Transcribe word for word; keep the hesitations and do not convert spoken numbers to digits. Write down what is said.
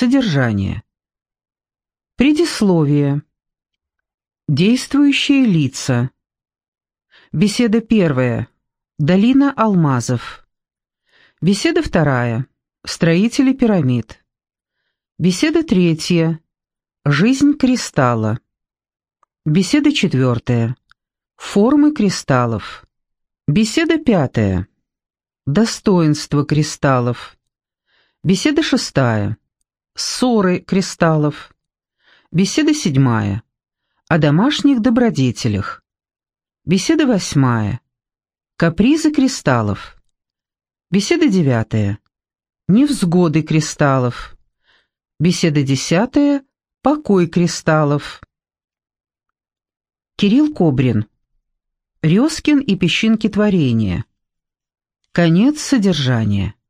Содержание. Предисловие. Действующие лица. Беседа первая. Долина алмазов. Беседа вторая. Строители пирамид. Беседа третья. Жизнь кристалла. Беседа четвертая. Формы кристаллов. Беседа пятая. Достоинство кристаллов. Беседа шестая. Ссоры кристаллов. Беседа седьмая. О домашних добродетелях. Беседа восьмая. Капризы кристаллов. Беседа девятая. Невзгоды кристаллов. Беседа десятая. Покой кристаллов. Кирилл Кобрин. Резкин и песчинки творения. Конец содержания.